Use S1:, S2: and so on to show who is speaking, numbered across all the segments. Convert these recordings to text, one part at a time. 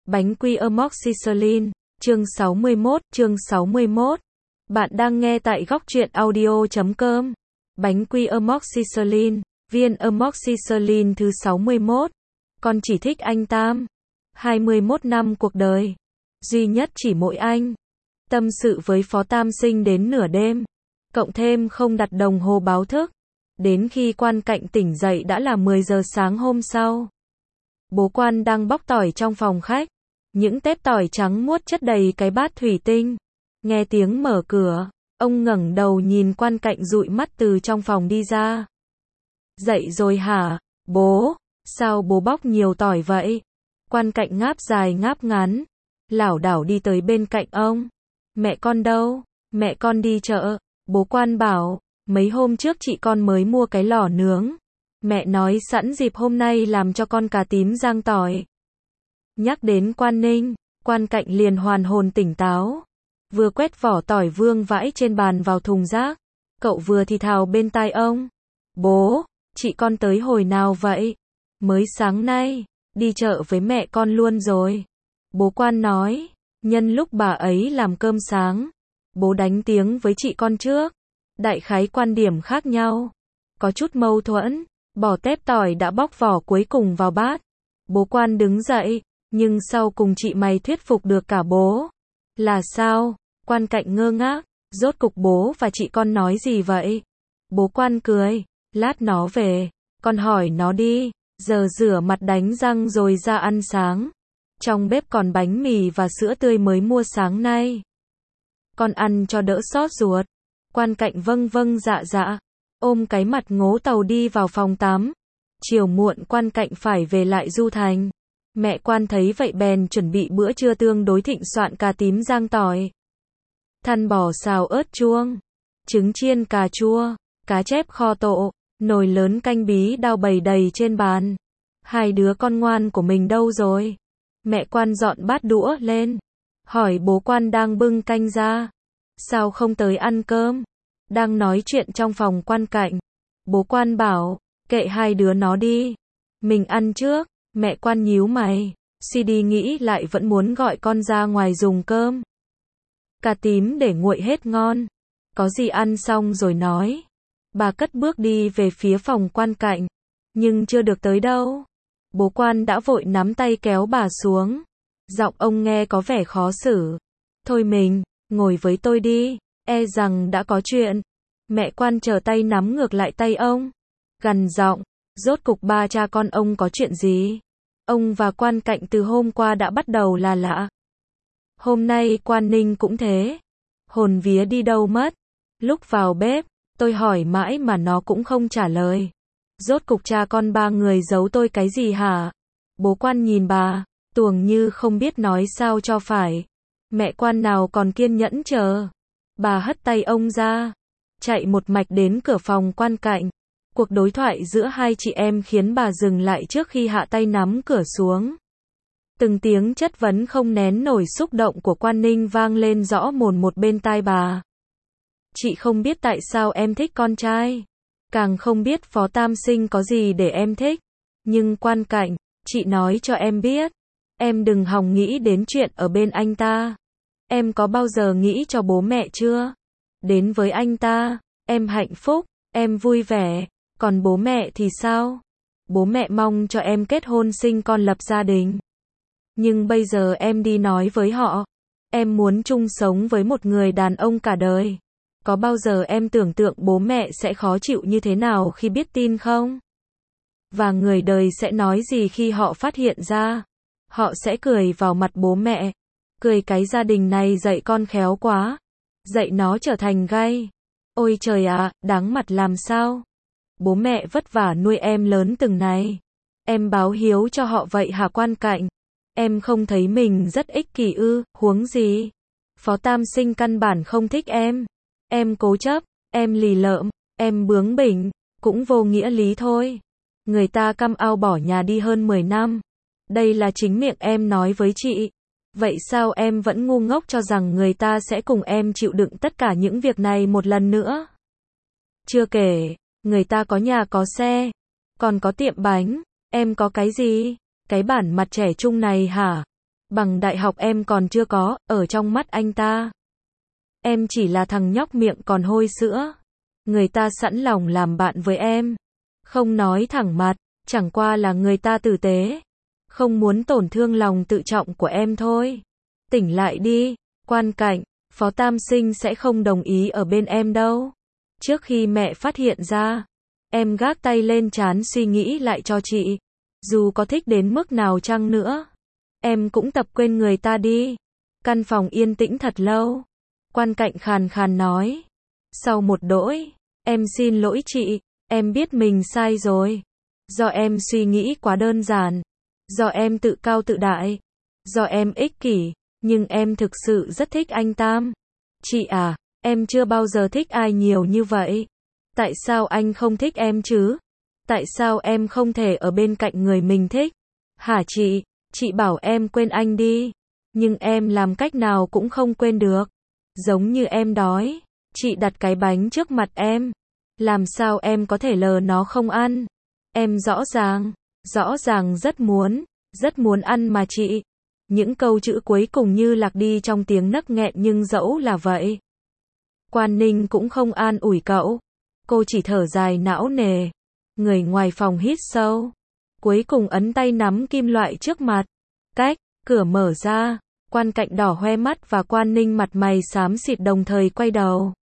S1: Bánh quy amoxicillin, chương 61. Bạn đang nghe tại góc truyện audio.com. Bánh quy amoxicillin, viên amoxicillin thứ 61. Con chỉ thích anh Tam. 21 năm cuộc đời. Duy nhất chỉ mỗi anh. Tâm sự với Phó Tam Sinh đến nửa đêm. Cộng thêm không đặt đồng hồ báo thức. Đến khi Quan Cạnh tỉnh dậy đã là 10 giờ sáng hôm sau. Bố Quan đang bóc tỏi trong phòng khách. Những tép tỏi trắng muốt chất đầy cái bát thủy tinh. Nghe tiếng mở cửa, ông ngẩng đầu nhìn Quan Cạnh dụi mắt từ trong phòng đi ra. Dậy rồi hả, bố? Sao bố bóc nhiều tỏi vậy? Quan Cạnh ngáp dài ngáp ngắn, lảo đảo đi tới bên cạnh ông. Mẹ con đâu? Mẹ con đi chợ. Bố Quan bảo, mấy hôm trước chị con mới mua cái lò nướng. Mẹ nói sẵn dịp hôm nay làm cho con cà tím rang tỏi. Nhắc đến Quan Ninh, Quan Cạnh liền hoàn hồn tỉnh táo. Vừa quét vỏ tỏi vương vãi trên bàn vào thùng rác, cậu vừa thì thào bên tai ông. Bố, chị con tới hồi nào vậy? Mới sáng nay, đi chợ với mẹ con luôn rồi. Bố Quan nói, nhân lúc bà ấy làm cơm sáng, bố đánh tiếng với chị con trước. Đại khái quan điểm khác nhau, có chút mâu thuẫn, bỏ tép tỏi đã bóc vỏ cuối cùng vào bát. Bố Quan đứng dậy, nhưng sau cùng chị mày thuyết phục được cả bố. Là sao? Quan Cạnh ngơ ngác, rốt cục bố và chị con nói gì vậy? Bố Quan cười, lát nó về, con hỏi nó đi, giờ rửa mặt đánh răng rồi ra ăn sáng. Trong bếp còn bánh mì và sữa tươi mới mua sáng nay. Con ăn cho đỡ xót ruột. Quan Cạnh vâng vâng dạ dạ, ôm cái mặt ngố tàu đi vào phòng tắm. Chiều muộn Quan Cạnh phải về lại Du Thành. Mẹ Quan thấy vậy bèn chuẩn bị bữa trưa tương đối thịnh soạn cà tím rang tỏi, thăn bò xào ớt chuông, trứng chiên cà chua, cá chép kho tộ, nồi lớn canh bí đao bày đầy trên bàn. Hai đứa con ngoan của mình đâu rồi? Mẹ Quan dọn bát đũa lên, hỏi bố Quan đang bưng canh ra. Sao không tới ăn cơm? Đang nói chuyện trong phòng Quan Cạnh. Bố Quan bảo, kệ hai đứa nó đi. Mình ăn trước. Mẹ Quan nhíu mày, suy đi nghĩ lại vẫn muốn gọi con ra ngoài dùng cơm. Cà tím để nguội hết ngon. Có gì ăn xong rồi nói. Bà cất bước đi về phía phòng Quan Cạnh. Nhưng chưa được tới đâu. Bố Quan đã vội nắm tay kéo bà xuống. Giọng ông nghe có vẻ khó xử. Thôi mình, ngồi với tôi đi. E rằng đã có chuyện. Mẹ Quan trở tay nắm ngược lại tay ông. Gằn giọng. Rốt cục ba cha con ông có chuyện gì? Ông và Quan Cạnh từ hôm qua đã bắt đầu là lạ. Hôm nay Quan Ninh cũng thế. Hồn vía đi đâu mất? Lúc vào bếp, tôi hỏi mãi mà nó cũng không trả lời. Rốt cục cha con ba người giấu tôi cái gì hả? Bố Quan nhìn bà, tuồng như không biết nói sao cho phải. Mẹ Quan nào còn kiên nhẫn chờ. Bà hất tay ông ra, chạy một mạch đến cửa phòng Quan Cạnh. Cuộc đối thoại giữa hai chị em khiến bà dừng lại trước khi hạ tay nắm cửa xuống. Từng tiếng chất vấn không nén nổi xúc động của Quan Ninh vang lên rõ mồn một bên tai bà. Chị không biết tại sao em thích con trai. Càng không biết Phó Tam Sinh có gì để em thích. Nhưng Quan Cạnh, chị nói cho em biết. Em đừng hòng nghĩ đến chuyện ở bên anh ta. Em có bao giờ nghĩ cho bố mẹ chưa? Đến với anh ta, em hạnh phúc, em vui vẻ. Còn bố mẹ thì sao? Bố mẹ mong cho em kết hôn sinh con lập gia đình. Nhưng bây giờ em đi nói với họ. Em muốn chung sống với một người đàn ông cả đời. Có bao giờ em tưởng tượng bố mẹ sẽ khó chịu như thế nào khi biết tin không? Và người đời sẽ nói gì khi họ phát hiện ra? Họ sẽ cười vào mặt bố mẹ. Cười cái gia đình này dạy con khéo quá. Dạy nó trở thành gay. Ôi trời ạ, đáng mặt làm sao? Bố mẹ vất vả nuôi em lớn từng này. Em báo hiếu cho họ vậy hả Quan Cạnh? Em không thấy mình rất ích kỷ ư? Huống gì? Phó Tam Sinh căn bản không thích em. Em cố chấp, em lì lợm, em bướng bỉnh, cũng vô nghĩa lý thôi. Người ta căm ao bỏ nhà đi hơn 10 năm. Đây là chính miệng em nói với chị. Vậy sao em vẫn ngu ngốc cho rằng người ta sẽ cùng em chịu đựng tất cả những việc này một lần nữa? Chưa kể, người ta có nhà có xe, còn có tiệm bánh, em có cái gì? Cái bản mặt trẻ trung này hả? Bằng đại học em còn chưa có, ở trong mắt anh ta. Em chỉ là thằng nhóc miệng còn hôi sữa. Người ta sẵn lòng làm bạn với em. Không nói thẳng mặt, chẳng qua là người ta tử tế. Không muốn tổn thương lòng tự trọng của em thôi. Tỉnh lại đi, Quan Cảnh, Phó Tam Sinh sẽ không đồng ý ở bên em đâu. Trước khi mẹ phát hiện ra, em gác tay lên trán suy nghĩ lại cho chị. Dù có thích đến mức nào chăng nữa, em cũng tập quên người ta đi. Căn phòng yên tĩnh thật lâu. Quan Cảnh khàn khàn nói. Sau một đỗi, em xin lỗi chị, em biết mình sai rồi. Do em suy nghĩ quá đơn giản. Do em tự cao tự đại. Do em ích kỷ, nhưng em thực sự rất thích anh Tam. Chị à, em chưa bao giờ thích ai nhiều như vậy. Tại sao anh không thích em chứ? Tại sao em không thể ở bên cạnh người mình thích? Hả chị bảo em quên anh đi. Nhưng em làm cách nào cũng không quên được. Giống như em đói, chị đặt cái bánh trước mặt em. Làm sao em có thể lờ nó không ăn? Em rõ ràng rất muốn ăn mà chị. Những câu chữ cuối cùng như lạc đi trong tiếng nấc nghẹn nhưng dẫu là vậy. Quan Ninh cũng không an ủi cậu. Cô chỉ thở dài não nề. Người ngoài phòng hít sâu. Cuối cùng ấn tay nắm kim loại trước mặt. Cách, cửa mở ra. Quan Cảnh đỏ hoe mắt và Quan Ninh mặt mày xám xịt đồng thời quay đầu.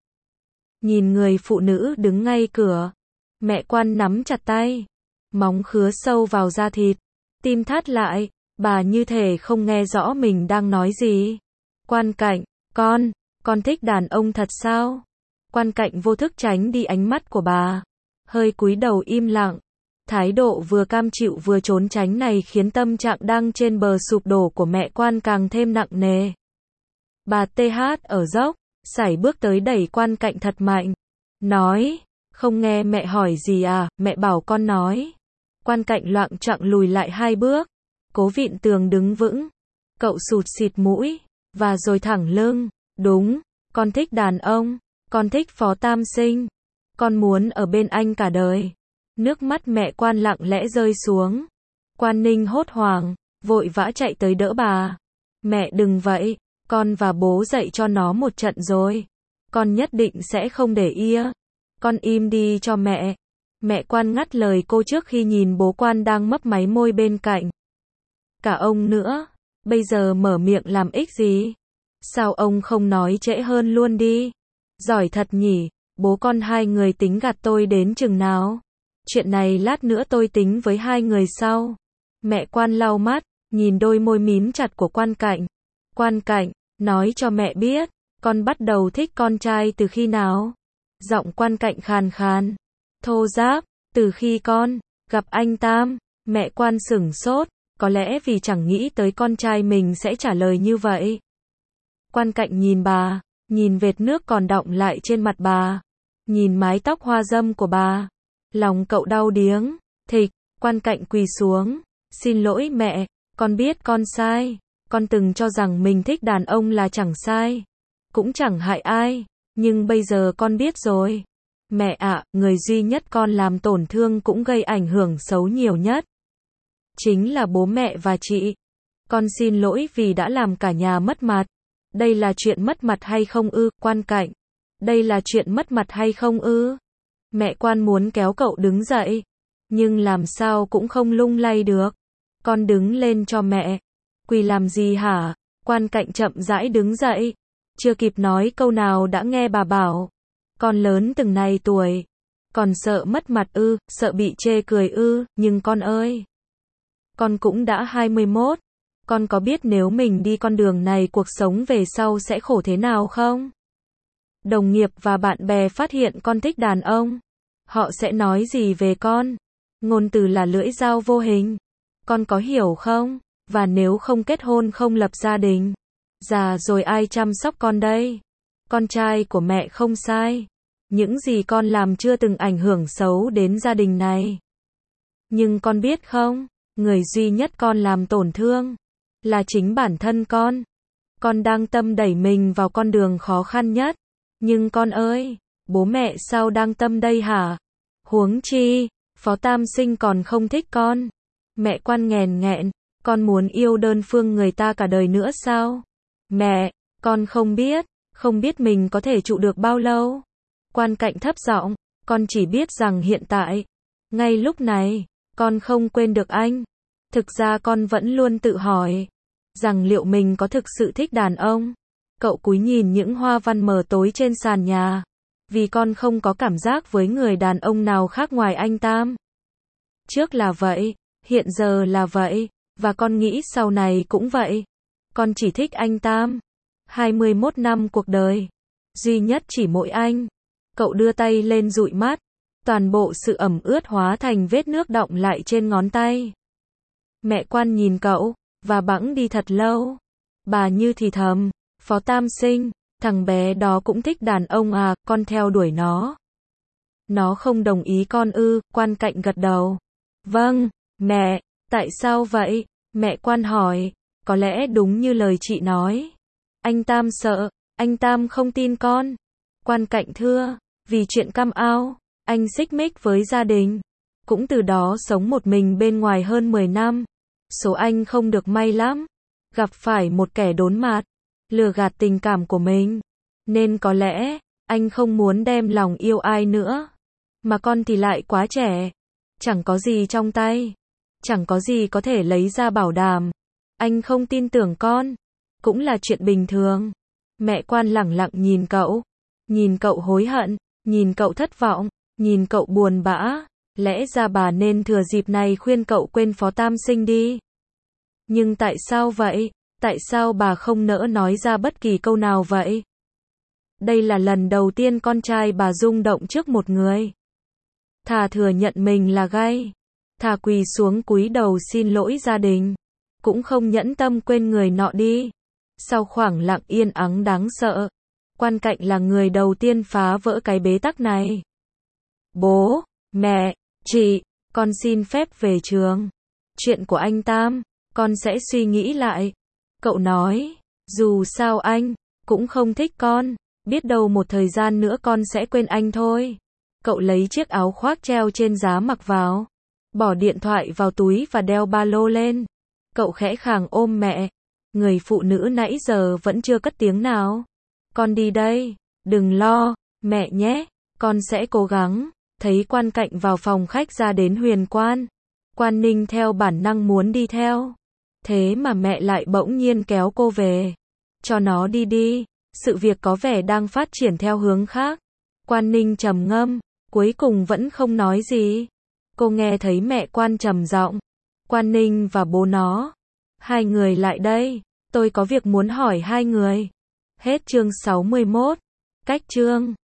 S1: Nhìn người phụ nữ đứng ngay cửa. Mẹ Quan nắm chặt tay. Móng khứa sâu vào da thịt. Tim thắt lại. Bà như thể không nghe rõ mình đang nói gì. Quan Cảnh, con thích đàn ông thật sao? Quan Cảnh vô thức tránh đi ánh mắt của bà. Hơi cúi đầu im lặng. Thái độ vừa cam chịu vừa trốn tránh này khiến tâm trạng đang trên bờ sụp đổ của mẹ Quan càng thêm nặng nề. Bà TH ở dốc, sải bước tới đẩy Quan Cảnh thật mạnh. Nói, không nghe mẹ hỏi gì à, mẹ bảo con nói. Quan Cảnh loạng choạng lùi lại 2 bước. Cố vịn tường đứng vững. Cậu sụt xịt mũi, và rồi thẳng lưng. Đúng, con thích đàn ông, con thích Phó Tam Sinh. Con muốn ở bên anh cả đời. Nước mắt mẹ Quan lặng lẽ rơi xuống. Quan Ninh hốt hoảng, vội vã chạy tới đỡ bà. Mẹ đừng vậy, con và bố dạy cho nó một trận rồi. Con nhất định sẽ không để yên. Con im đi cho mẹ. Mẹ Quan ngắt lời cô trước khi nhìn bố Quan đang mấp máy môi bên cạnh. Cả ông nữa, bây giờ mở miệng làm ích gì? Sao ông không nói trễ hơn luôn đi? Giỏi thật nhỉ, bố con hai người tính gạt tôi đến chừng nào? Chuyện này lát nữa tôi tính với hai người sau. Mẹ Quan lau mắt, nhìn đôi môi mím chặt của Quan Cảnh. Quan Cảnh, nói cho mẹ biết, con bắt đầu thích con trai từ khi nào? Giọng Quan Cảnh khàn khàn, thô ráp, từ khi con gặp anh Tam. Mẹ Quan sửng sốt, có lẽ vì chẳng nghĩ tới con trai mình sẽ trả lời như vậy. Quan Cảnh nhìn bà, nhìn vệt nước còn đọng lại trên mặt bà, nhìn mái tóc hoa râm của bà. Lòng cậu đau điếng, thịch. Quan Cảnh quỳ xuống. Xin lỗi mẹ, con biết con sai. Con từng cho rằng mình thích đàn ông là chẳng sai, cũng chẳng hại ai, nhưng bây giờ con biết rồi. Mẹ ạ, người duy nhất con làm tổn thương cũng gây ảnh hưởng xấu nhiều nhất chính là bố mẹ và chị. Con xin lỗi vì đã làm cả nhà mất mặt. Đây là chuyện mất mặt hay không ư, Quan Cảnh? Đây là chuyện mất mặt hay không ư? Mẹ Quan muốn kéo cậu đứng dậy, nhưng làm sao cũng không lung lay được. Con đứng lên cho mẹ. Quỳ làm gì hả? Quan Cảnh chậm rãi đứng dậy. Chưa kịp nói câu nào đã nghe bà bảo. Con lớn từng này tuổi. Còn sợ mất mặt ư, sợ bị chê cười ư, nhưng con ơi. Con cũng đã 21. Con có biết nếu mình đi con đường này cuộc sống về sau sẽ khổ thế nào không? Đồng nghiệp và bạn bè phát hiện con thích đàn ông. Họ sẽ nói gì về con? Ngôn từ là lưỡi dao vô hình. Con có hiểu không? Và nếu không kết hôn không lập gia đình, già rồi ai chăm sóc con đây? Con trai của mẹ không sai. Những gì con làm chưa từng ảnh hưởng xấu đến gia đình này. Nhưng con biết không, người duy nhất con làm tổn thương là chính bản thân con. Con đang tâm đẩy mình vào con đường khó khăn nhất. Nhưng con ơi, bố mẹ sao đang tâm đây hả? Huống chi, Phó Tam Sinh còn không thích con. Mẹ Quan nghèn nghẹn, Con muốn yêu đơn phương người ta cả đời nữa sao? Mẹ, con không biết mình có thể trụ được bao lâu. Quan Cạnh thấp giọng, con chỉ biết rằng hiện tại, ngay lúc này, con không quên được anh. Thực ra con vẫn luôn tự hỏi, rằng liệu mình có thực sự thích đàn ông. Cậu cúi nhìn những hoa văn mờ tối trên sàn nhà. Vì con không có cảm giác với người đàn ông nào khác ngoài anh Tam. Trước là vậy, hiện giờ là vậy, và con nghĩ sau này cũng vậy. Con chỉ thích anh Tam. 21 năm cuộc đời, duy nhất chỉ mỗi anh. Cậu đưa tay lên dụi mắt, toàn bộ sự ẩm ướt hóa thành vết nước đọng lại trên ngón tay. Mẹ Quan nhìn cậu, và bẵng đi thật lâu. Bà như thì thầm, Phó Tam Sinh, thằng bé đó cũng thích đàn ông à, con theo đuổi nó. Nó không đồng ý con ư? Quan Cạnh gật đầu. Vâng, mẹ, tại sao vậy? Mẹ Quan hỏi, có lẽ đúng như lời chị nói. Anh Tam sợ, anh Tam không tin con. Quan Cạnh thưa, vì chuyện Cam Ao, anh xích mích với gia đình. Cũng từ đó sống một mình bên ngoài hơn 10 năm. Số anh không được may lắm. Gặp phải một kẻ đốn mạt, lừa gạt tình cảm của mình. Nên có lẽ, anh không muốn đem lòng yêu ai nữa. Mà con thì lại quá trẻ. Chẳng có gì trong tay. Chẳng có gì có thể lấy ra bảo đảm. Anh không tin tưởng con. Cũng là chuyện bình thường. Mẹ Quan lẳng lặng nhìn cậu. Nhìn cậu hối hận. Nhìn cậu thất vọng. Nhìn cậu buồn bã. Lẽ ra bà nên thừa dịp này khuyên cậu quên Phó Tam Sinh đi. Nhưng tại sao vậy? Tại sao bà không nỡ nói ra bất kỳ câu nào vậy? Đây là lần đầu tiên con trai bà rung động trước một người. Thà thừa nhận mình là gay. Thà quỳ xuống cúi đầu xin lỗi gia đình. Cũng không nhẫn tâm quên người nọ đi. Sau khoảng lặng yên ắng đáng sợ, Quan Cạnh là người đầu tiên phá vỡ cái bế tắc này. Bố, mẹ, chị, con xin phép về trường. Chuyện của anh Tam, con sẽ suy nghĩ lại. Cậu nói, dù sao anh cũng không thích con. Biết đâu một thời gian nữa con sẽ quên anh thôi. Cậu lấy chiếc áo khoác treo trên giá mặc vào. Bỏ điện thoại vào túi và đeo ba lô lên. Cậu khẽ khàng ôm mẹ. Người phụ nữ nãy giờ vẫn chưa cất tiếng nào. Con đi đây. Đừng lo, mẹ nhé. Con sẽ cố gắng. Thấy Quan Cạnh vào phòng khách ra đến Huyền Quan. Quan Ninh theo bản năng muốn đi theo. Thế mà mẹ lại bỗng nhiên kéo cô về. Cho nó đi đi. Sự việc có vẻ đang phát triển theo hướng khác. Quan Ninh trầm ngâm. Cuối cùng vẫn không nói gì. Cô nghe thấy mẹ Quan trầm giọng. Quan Ninh và bố nó. Hai người lại đây. Tôi có việc muốn hỏi hai người. Hết chương 61. Cách chương